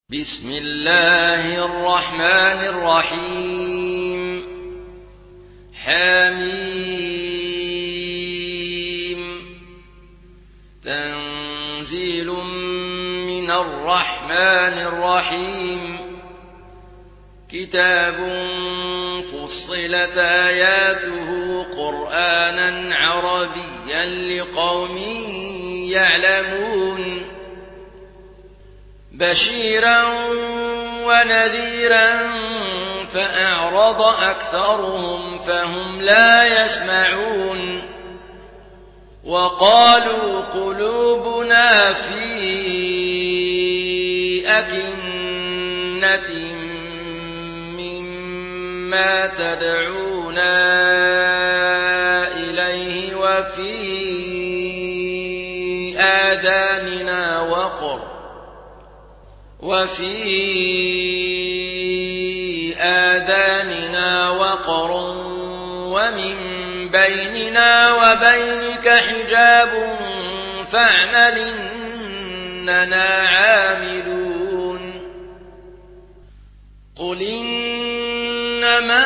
بسم الله الرحمن الرحيم حميم تنزيل من الرحمن الرحيم كتاب فصلت آياته قرآنا عربيا لقوم يعلمون بشيرا ونذيرا فأعرض أكثرهم فهم لا يسمعون وقالوا قلوبنا في أكنة مما تدعونا إليه وفي آذاننا وقر ومن بيننا وبينك حجاب فاعمل إننا عاملون قل إنما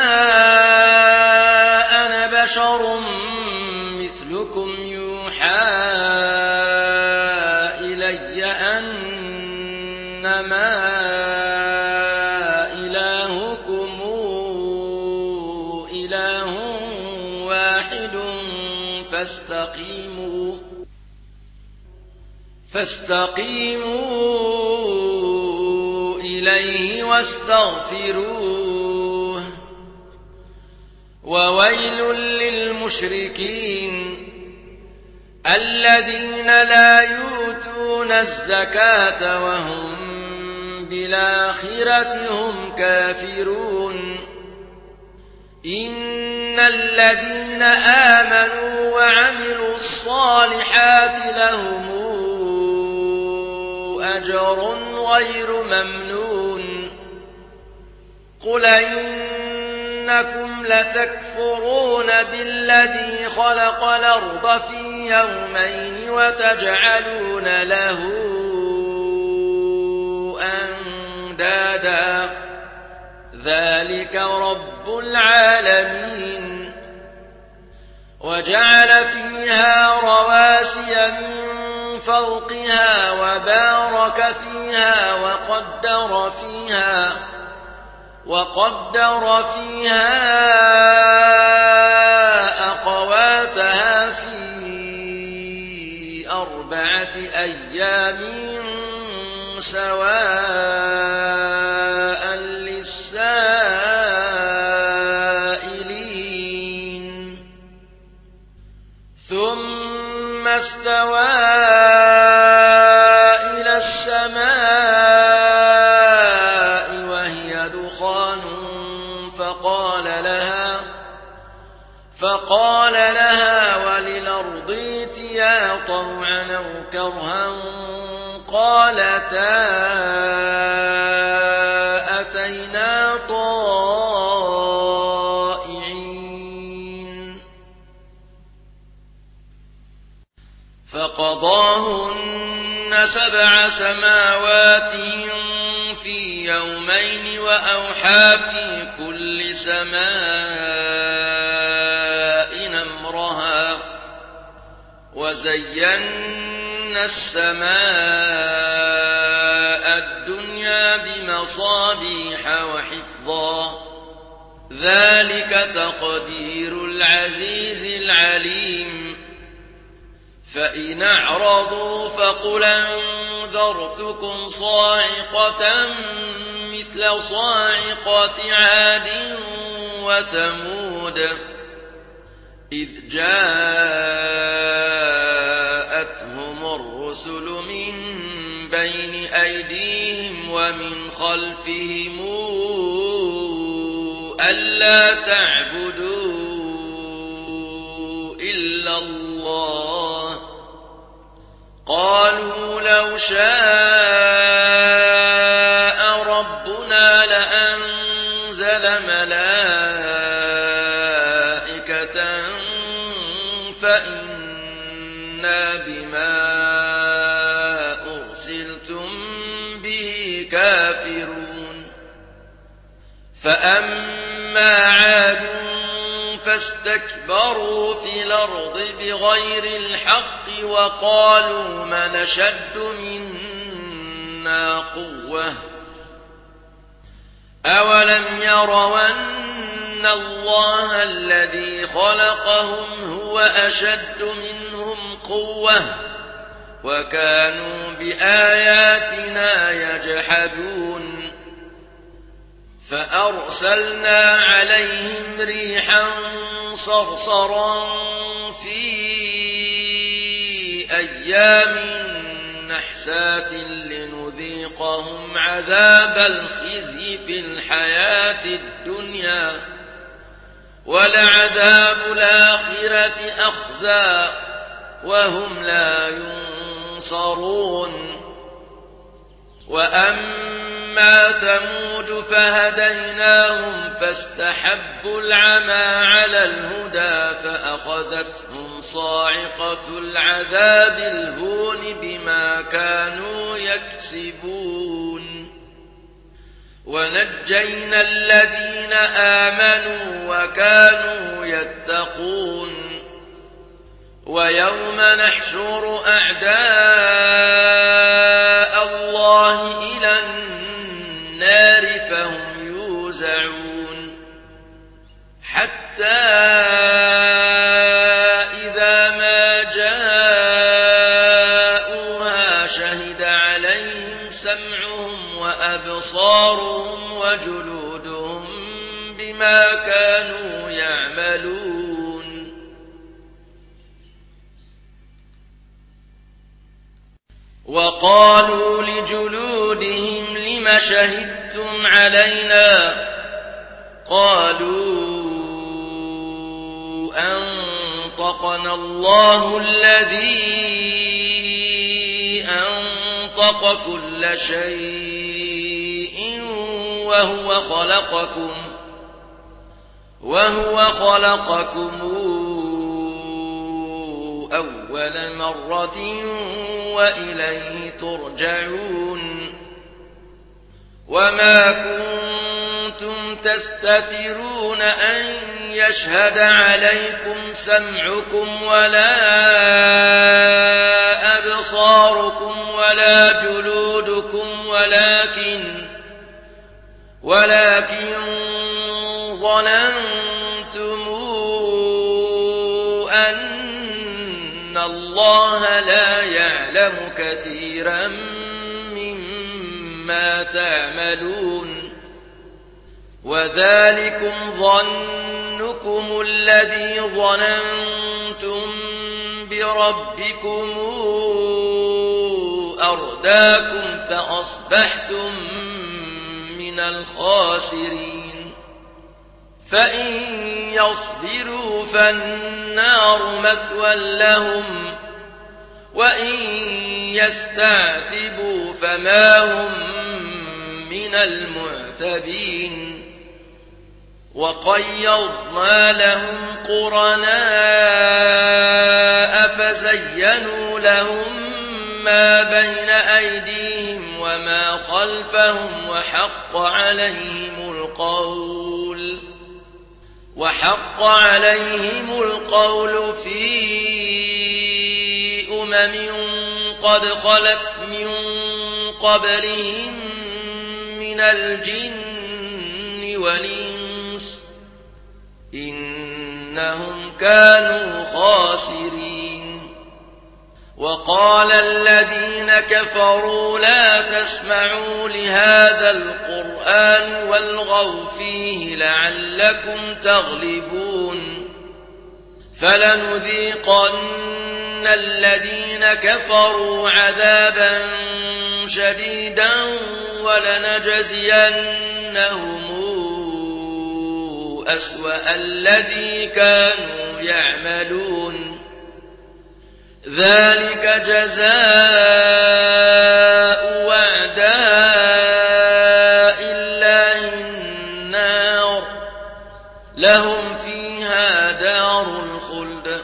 أنا بشر مثلكم يوحى إلي أنما إلهكم إله واحد فاستقيموا إليه واستغفروه وويل للمشركين الذين لا يؤتون الزكاة وهم بالآخرة هم كافرون إن الذين آمنوا وعملوا الصالحات لهم أجر غير ممنون قل إنكم لتكفرون بالذي خلق الأرض في يومين وتجعلون له أندادا ذلك رب العالمين وجعل فيها رواسي من فوقها وبارك فيها وقدر فيها أقواتها في 4 أيام سواء للسائلين ثم استوى إلى السماء وهي دخان فقال لها وللأرض ائتيا طوعا أو كرها قالتا أتينا طائعين فقضاهن 7 سماوات في يومين وأوحى في كل سماء أمرها وزينا السماء الدنيا بمصابيح وحفظا ذلك تقدير العزيز العليم فإن أعرضوا فقل أنذرتكم صاعقة مثل صاعقة عاد وثمود إذ جاءتهم الرسل من بين أيديهم ومن خلفهم ألا تعبدوا إلا الله قالوا لو شاء ربنا لأنزل ملائكة فإنا بما أرسلتم به كافرون فأما عاد فاستكبروا في الأرض بغير الحق وقالوا من أشد منا قوة أولم يروا أن الله الذي خلقهم هو أشد منهم قوة وكانوا بآياتنا يجحدون فأرسلنا عليهم ريحا صرصرا في أيام نحسات لنذيقهم عذاب الخزي في الحياة الدنيا ولعذاب الآخرة أخزى وهم لا ينصرون وأما ثمود فهديناهم فاستحبوا العمى على الهدى فأخذتهم صاعقة العذاب الهون بما كانوا يكسبون ونجينا الذين آمنوا وكانوا يتقون ويوم نحشر أعداء الله إلى النار فهم يوزعون حتى إذا ما جاءوها شهد عليهم سمعهم وأبصارهم وجلودهم بما كانوا يعملون وقالوا لجلودهم لم شهدتم علينا قالوا أنطقنا الله الذي أنطق كل شيء وهو خلقكم أول مرة وإليه ترجعون وما كنتم تستترون أن يشهد عليكم سمعكم ولا أبصاركم ولا جلودكم ولكن ظننتم أن الله لا يعلم كثيرا مما تعملون وذلكم ظنكم الذي ظننتم بربكم أرداكم فأصبحتم من الخاسرين فإن يصبروا فالنار مثوى لهم وإن يستعتبوا فما هم من المعتبين وقيضنا لهم قرناء فزينوا لهم ما بين أيديهم وما خلفهم وحق عليهم القول في قد خلت من قبلهم من الجن والإنس إنهم كانوا خاسرين وقال الذين كفروا لا تسمعوا لهذا القرآن والغوا فيه لعلكم تغلبون فلنذيقن الذين كفروا عذابا شديدا ولنجزينهم أسوأ الذي كانوا يعملون ذلك جزاء أعداء الله النار لهم فيها دار الخلد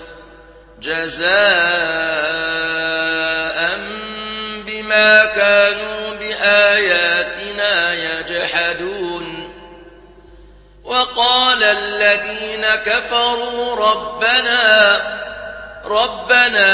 جزاء بما كانوا بآياتنا يجحدون وقال الذين كفروا ربنا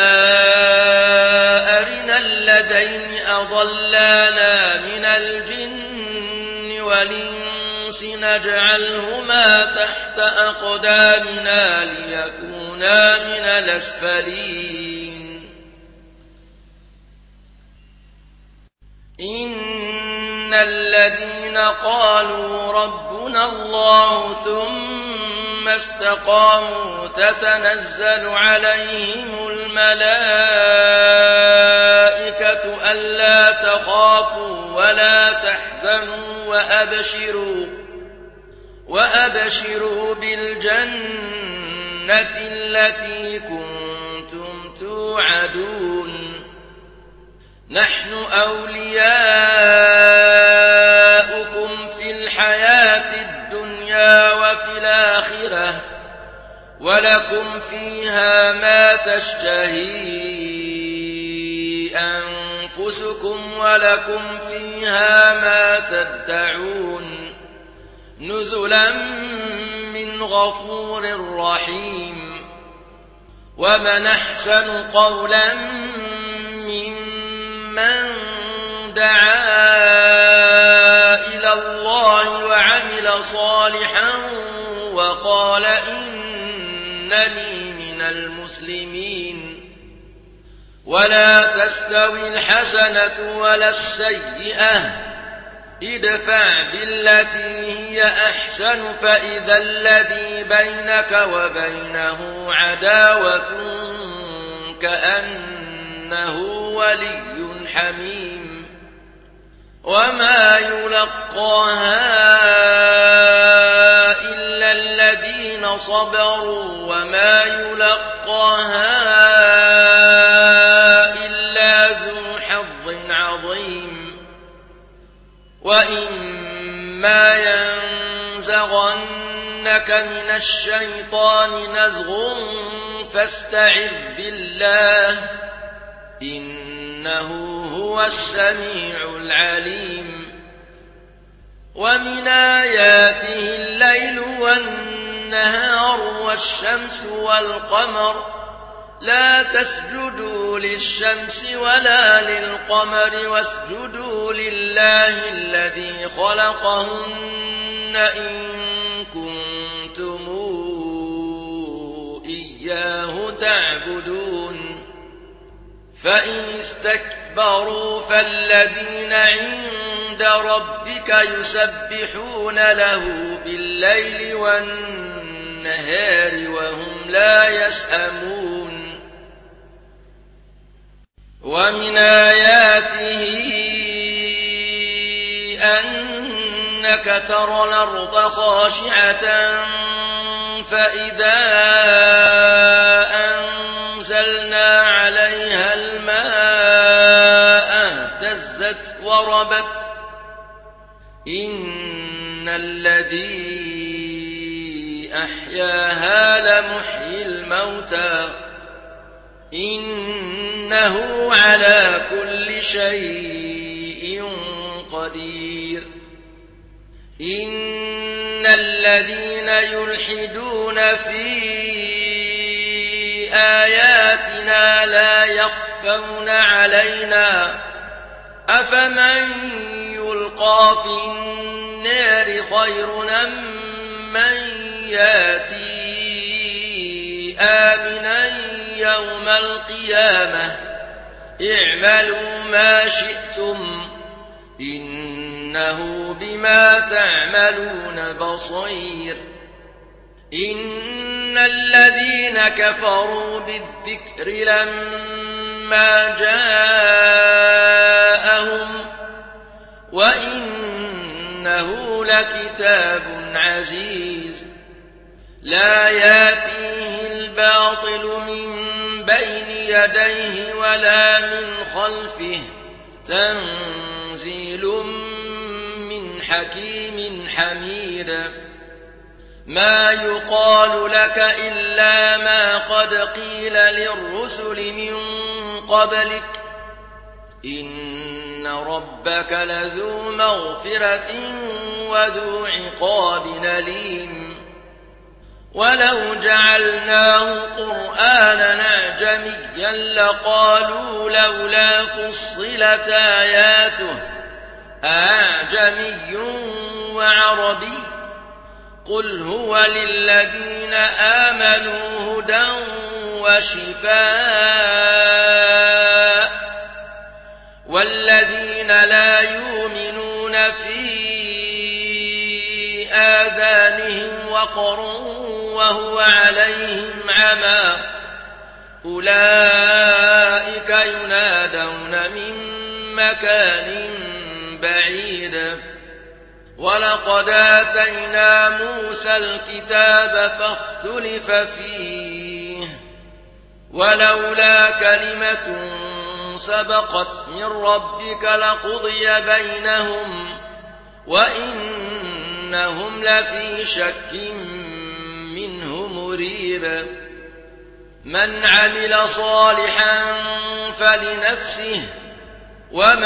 أرنا الذين أضلانا من الجن والإنس نجعلهما تحت أقدامنا ليكونا من الأسفلين إن الذين قالوا ربنا الله ثم استقاموا تتنزل عليهم الملائكة ألا تخافوا ولا تحزنوا وأبشروا بالجنة التي كنتم توعدون نحن أولياؤكم في الحياة الدنيا وفي الآخرة ولكم فيها ما تشتهي أنفسكم ولكم فيها ما تدعون نزلا من غفور رحيم ومن أحسن قولا ممن دعا إلى الله وعمل صالحا وقال إنني من المسلمين ولا تستوي الحسنة ولا السيئة ادفع بالتي هي أحسن فإذا الذي بينك وبينه عداوة كأنه ولي حميم وما يلقاها إلا الذين صبروا وما يلقاها إلا ذو حظ عظيم وإما ينزغنك من الشيطان نزغ فاستعذ بالله إنه هو السميع العليم ومن آياته الليل والنهار والشمس والقمر لا تسجدوا للشمس ولا للقمر واسجدوا لله الذي خلقهن إن كنتم إياه تعبدون فإن استكبروا فالذين عند ربك يسبحون له بالليل والنهار وهم لا يسأمون ومن آياته أنك ترى الأرض خاشعة فإذا أنزلنا عليها الماء اهتزت وربت إن الذي أحياها لمحيي الموتى إنه على كل شيء قدير إن الذين يلحدون في آياتنا لا يخفون علينا أفمن يلقى في النار خير من ياتي آمنا يوم القيامة اعملوا ما شئتم إنه بما تعملون بصير إن الذين كفروا بالذكر لما جاءهم وإنه لكتاب عزيز لا ياتيه الباطل من بين يديه ولا من خلفه تنزيل من حكيم حميد ما يقال لك إلا ما قد قيل للرسل من قبلك إن ربك لذو مغفرة وذو عقاب أليم ولو جعلناه قرآنا أعجميا لقالوا لولا فصلت آياته أعجمي وعربي قل هو للذين آمنوا هدى وشفاء والذين لا يؤمنون في آذانهم وقر وهو عليهم عمى أولئك ينادون من مكان بعيد ولقد آتينا موسى الكتاب فاختلف فيه ولولا كلمة سبقت من ربك لقضي بينهم وإنهم لفي شك منه مريب من عمل صالحا فلنفسه ومن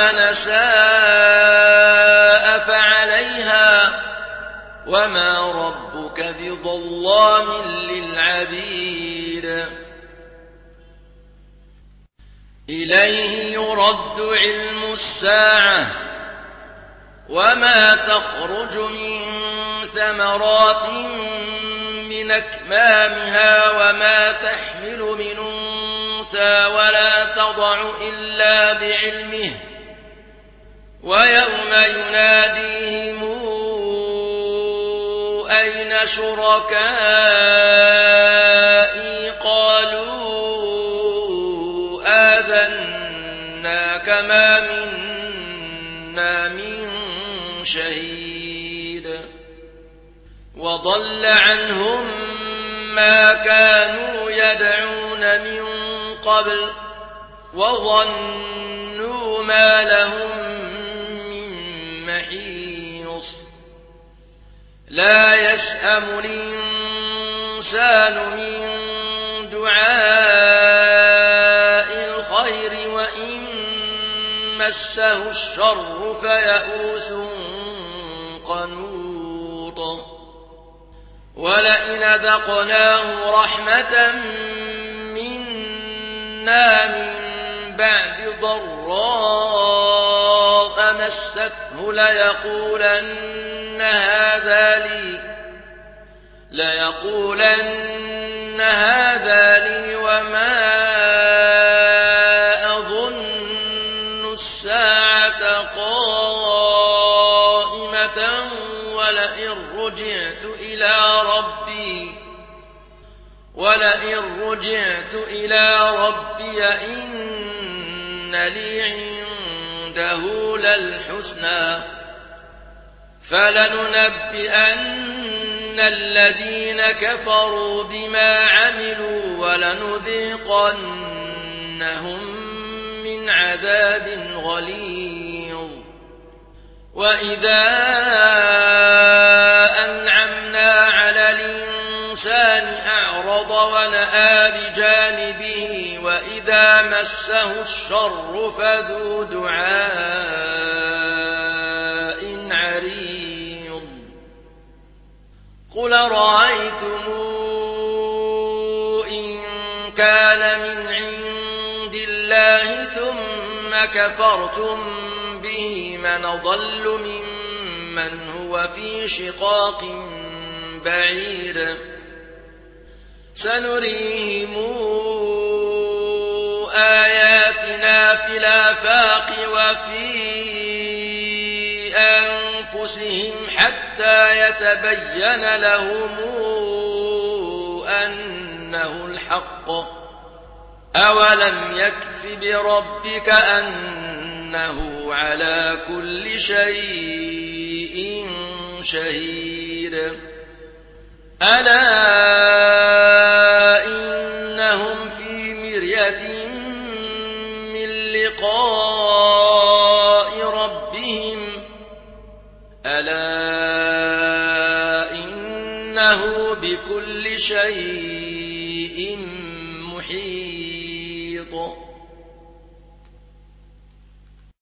أساء فعليها وما ربك بظلام للعبيد إليه يرد علم الساعة وما تخرج من ثمرات من أكمامها وما تحمل من أنثى ولا تضع إلا بعلمه ويوم يناديهم أين شركائي قالوا آذناك ما منا من شهيد وضل عنهم ما كانوا يدعون من قبل وظنوا ما لهم من محيص لا يسأم الإنسان من دعاء الخير وإن مسه الشر فيئوس قنوط ولئن أذقناه رحمة منا من بعد ضراء مسته ليقولن هذا لي وما أظن الساعة قائمة ولئن رجعت إلى ربي إن لي عنده للحسنى فلننبئن الذين كفروا بما عملوا ولنذيقنهم من عذاب غليظ وإذا أنعمنا على الإنسان أعرض ونأى بجانبه وإذا مسه الشر فذو دعاء عريض قل رأيتم إن كان من عند الله ثم كفرتم به من أضل ممن هو في شقاق بعيد سنريهم آياتنا في الآفاق وفي أنفسهم حتى يتبين لهم أنه الحق أولم يكف بربك أنه على كل شيء شهيد ألا إنهم في مرية من لقاء ربهم ألا إنه بكل شيء